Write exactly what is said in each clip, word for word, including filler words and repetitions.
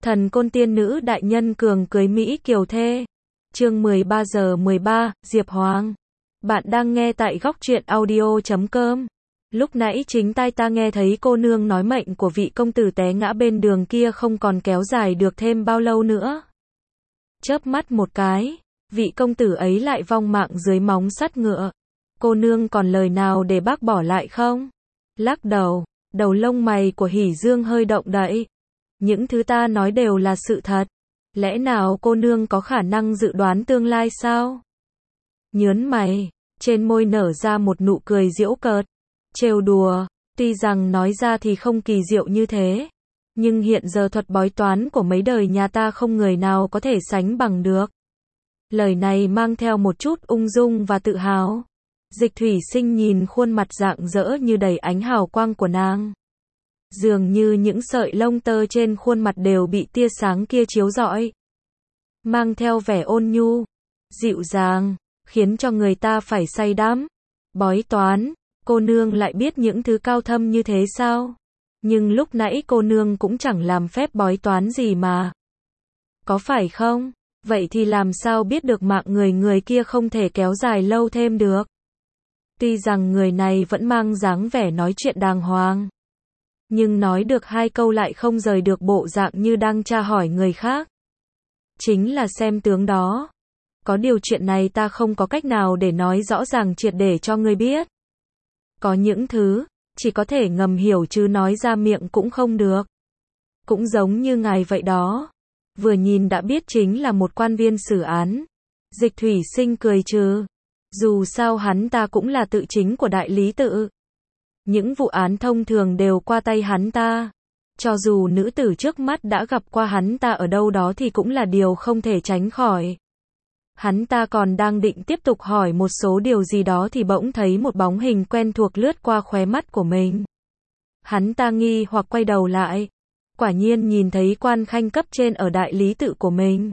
Thần côn tiên nữ đại nhân cường cưới Mỹ kiều thê. Chương mười ba giờ mười ba, Diệp Hoàng. Bạn đang nghe tại góc truyện audio chấm com. Lúc nãy chính tai ta nghe thấy cô nương nói mệnh của vị công tử té ngã bên đường kia không còn kéo dài được thêm bao lâu nữa. Chớp mắt một cái, vị công tử ấy lại vong mạng dưới móng sắt ngựa. Cô nương còn lời nào để bác bỏ lại không? Lắc đầu, đầu lông mày của Hỉ Dương hơi động đậy. Những thứ ta nói đều là sự thật. Lẽ nào cô nương có khả năng dự đoán tương lai sao? Nhớn mày, trên môi nở ra một nụ cười giễu cợt, trêu đùa, tuy rằng nói ra thì không kỳ diệu như thế, nhưng hiện giờ thuật bói toán của mấy đời nhà ta không người nào có thể sánh bằng được. Lời này mang theo một chút ung dung và tự hào. Dịch Thủy Sinh nhìn khuôn mặt rạng rỡ như đầy ánh hào quang của nàng. Dường như những sợi lông tơ trên khuôn mặt đều bị tia sáng kia chiếu rọi. Mang theo vẻ ôn nhu, dịu dàng, khiến cho người ta phải say đắm. Bói toán, cô nương lại biết những thứ cao thâm như thế sao? Nhưng lúc nãy cô nương cũng chẳng làm phép bói toán gì mà. Có phải không? Vậy thì làm sao biết được mạng người người kia không thể kéo dài lâu thêm được? Tuy rằng người này vẫn mang dáng vẻ nói chuyện đàng hoàng, nhưng nói được hai câu lại không rời được bộ dạng như đang tra hỏi người khác. Chính là xem tướng đó. Có điều chuyện này ta không có cách nào để nói rõ ràng triệt để cho ngươi biết. Có những thứ, chỉ có thể ngầm hiểu chứ nói ra miệng cũng không được. Cũng giống như ngài vậy đó. Vừa nhìn đã biết chính là một quan viên xử án. Dịch Thủy Sinh cười trừ. Dù sao hắn ta cũng là tự chính của đại lý tự. Những vụ án thông thường đều qua tay hắn ta. Cho dù nữ tử trước mắt đã gặp qua hắn ta ở đâu đó thì cũng là điều không thể tránh khỏi. Hắn ta còn đang định tiếp tục hỏi một số điều gì đó thì bỗng thấy một bóng hình quen thuộc lướt qua khóe mắt của mình. Hắn ta nghi hoặc quay đầu lại. Quả nhiên nhìn thấy quan khanh cấp trên ở đại lý tự của mình.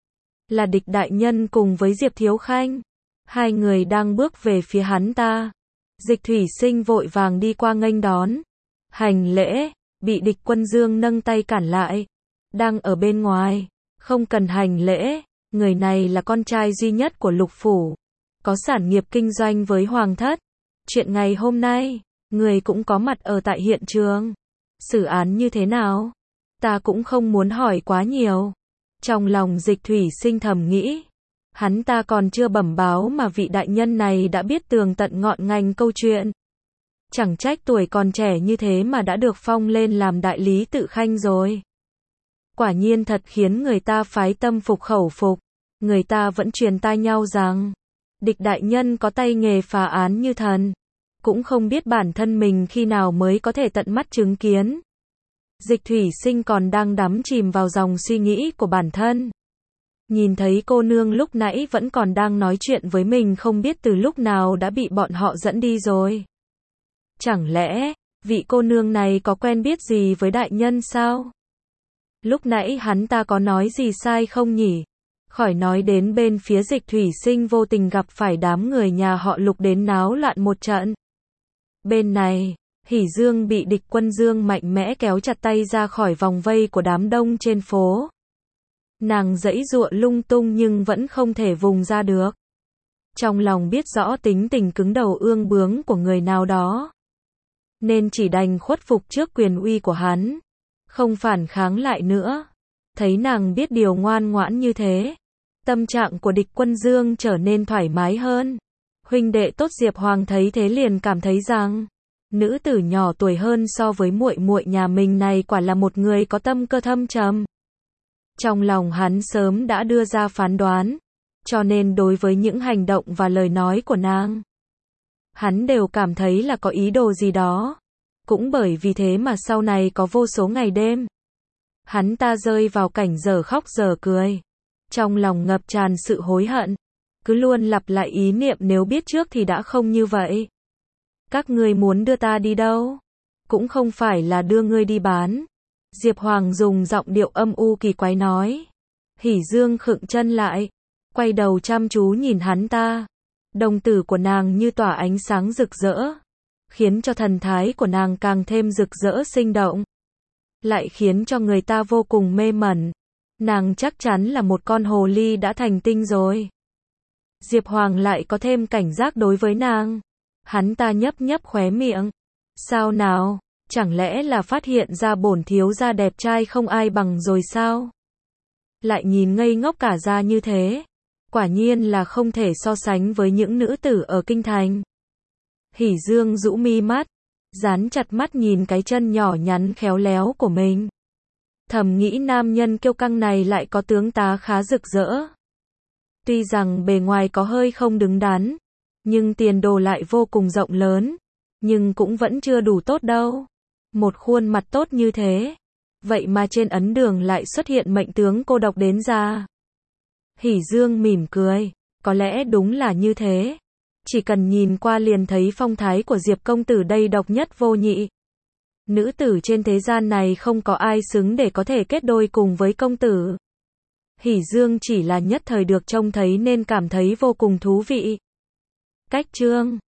Là Địch đại nhân cùng với Diệp Thiếu Khanh. Hai người đang bước về phía hắn ta. Dịch Thủy Sinh vội vàng đi qua nghênh đón. Hành lễ, bị Địch Quân Dương nâng tay cản lại. Đang ở bên ngoài, không cần hành lễ, người này là con trai duy nhất của Lục Phủ. Có sản nghiệp kinh doanh với Hoàng thất. Chuyện ngày hôm nay, người cũng có mặt ở tại hiện trường. Xử án như thế nào? Ta cũng không muốn hỏi quá nhiều. Trong lòng Dịch Thủy Sinh thầm nghĩ. Hắn ta còn chưa bẩm báo mà vị đại nhân này đã biết tường tận ngọn ngành câu chuyện. Chẳng trách tuổi còn trẻ như thế mà đã được phong lên làm đại lý tự khanh rồi. Quả nhiên thật khiến người ta phái tâm phục khẩu phục. Người ta vẫn truyền tai nhau rằng Địch đại nhân có tay nghề phá án như thần. Cũng không biết bản thân mình khi nào mới có thể tận mắt chứng kiến. Dịch Thủy Sinh còn đang đắm chìm vào dòng suy nghĩ của bản thân. Nhìn thấy cô nương lúc nãy vẫn còn đang nói chuyện với mình không biết từ lúc nào đã bị bọn họ dẫn đi rồi. Chẳng lẽ, vị cô nương này có quen biết gì với đại nhân sao? Lúc nãy hắn ta có nói gì sai không nhỉ? Khỏi nói đến bên phía Dịch Thủy Sinh vô tình gặp phải đám người nhà họ Lục đến náo loạn một trận. Bên này, Hỉ Dương bị Địch Quân Dương mạnh mẽ kéo chặt tay ra khỏi vòng vây của đám đông trên phố. Nàng giãy giụa lung tung nhưng vẫn không thể vùng ra được. Trong lòng biết rõ tính tình cứng đầu ương bướng của người nào đó, nên chỉ đành khuất phục trước quyền uy của hắn, không phản kháng lại nữa. Thấy nàng biết điều ngoan ngoãn như thế, tâm trạng của Địch Quân Dương trở nên thoải mái hơn. Huynh đệ tốt Diệp Hoàng thấy thế liền cảm thấy rằng nữ tử nhỏ tuổi hơn so với muội muội nhà mình này quả là một người có tâm cơ thâm trầm. Trong lòng hắn sớm đã đưa ra phán đoán, cho nên đối với những hành động và lời nói của nàng, hắn đều cảm thấy là có ý đồ gì đó. Cũng bởi vì thế mà sau này có vô số ngày đêm, hắn ta rơi vào cảnh dở khóc dở cười. Trong lòng ngập tràn sự hối hận, cứ luôn lặp lại ý niệm nếu biết trước thì đã không như vậy. Các ngươi muốn đưa ta đi đâu? Cũng không phải là đưa ngươi đi bán. Diệp Hoàng dùng giọng điệu âm u kỳ quái nói. Hỉ Dương khựng chân lại, quay đầu chăm chú nhìn hắn ta. Đồng tử của nàng như tỏa ánh sáng rực rỡ, khiến cho thần thái của nàng càng thêm rực rỡ sinh động. lại khiến cho người ta vô cùng mê mẩn. Nàng chắc chắn là một con hồ ly đã thành tinh rồi. Diệp Hoàng lại có thêm cảnh giác đối với nàng. Hắn ta nhấp nhấp khóe miệng. Sao nào, chẳng lẽ là phát hiện ra bổn thiếu gia đẹp trai không ai bằng rồi sao? Lại nhìn ngây ngốc cả ra như thế. Quả nhiên là không thể so sánh với những nữ tử ở kinh thành. Hỉ Dương rũ mi mắt, dán chặt mắt nhìn cái chân nhỏ nhắn khéo léo của mình. Thầm nghĩ nam nhân kiêu căng này lại có tướng tá khá rực rỡ. Tuy rằng bề ngoài có hơi không đứng đắn, nhưng tiền đồ lại vô cùng rộng lớn, nhưng cũng vẫn chưa đủ tốt đâu. Một khuôn mặt tốt như thế, vậy mà trên ấn đường lại xuất hiện mệnh tướng cô độc đến già. Hỉ Dương mỉm cười, có lẽ đúng là như thế. Chỉ cần nhìn qua liền thấy phong thái của Diệp công tử đây độc nhất vô nhị. Nữ tử trên thế gian này không có ai xứng để có thể kết đôi cùng với công tử. Hỉ Dương chỉ là nhất thời được trông thấy nên cảm thấy vô cùng thú vị. Cách chương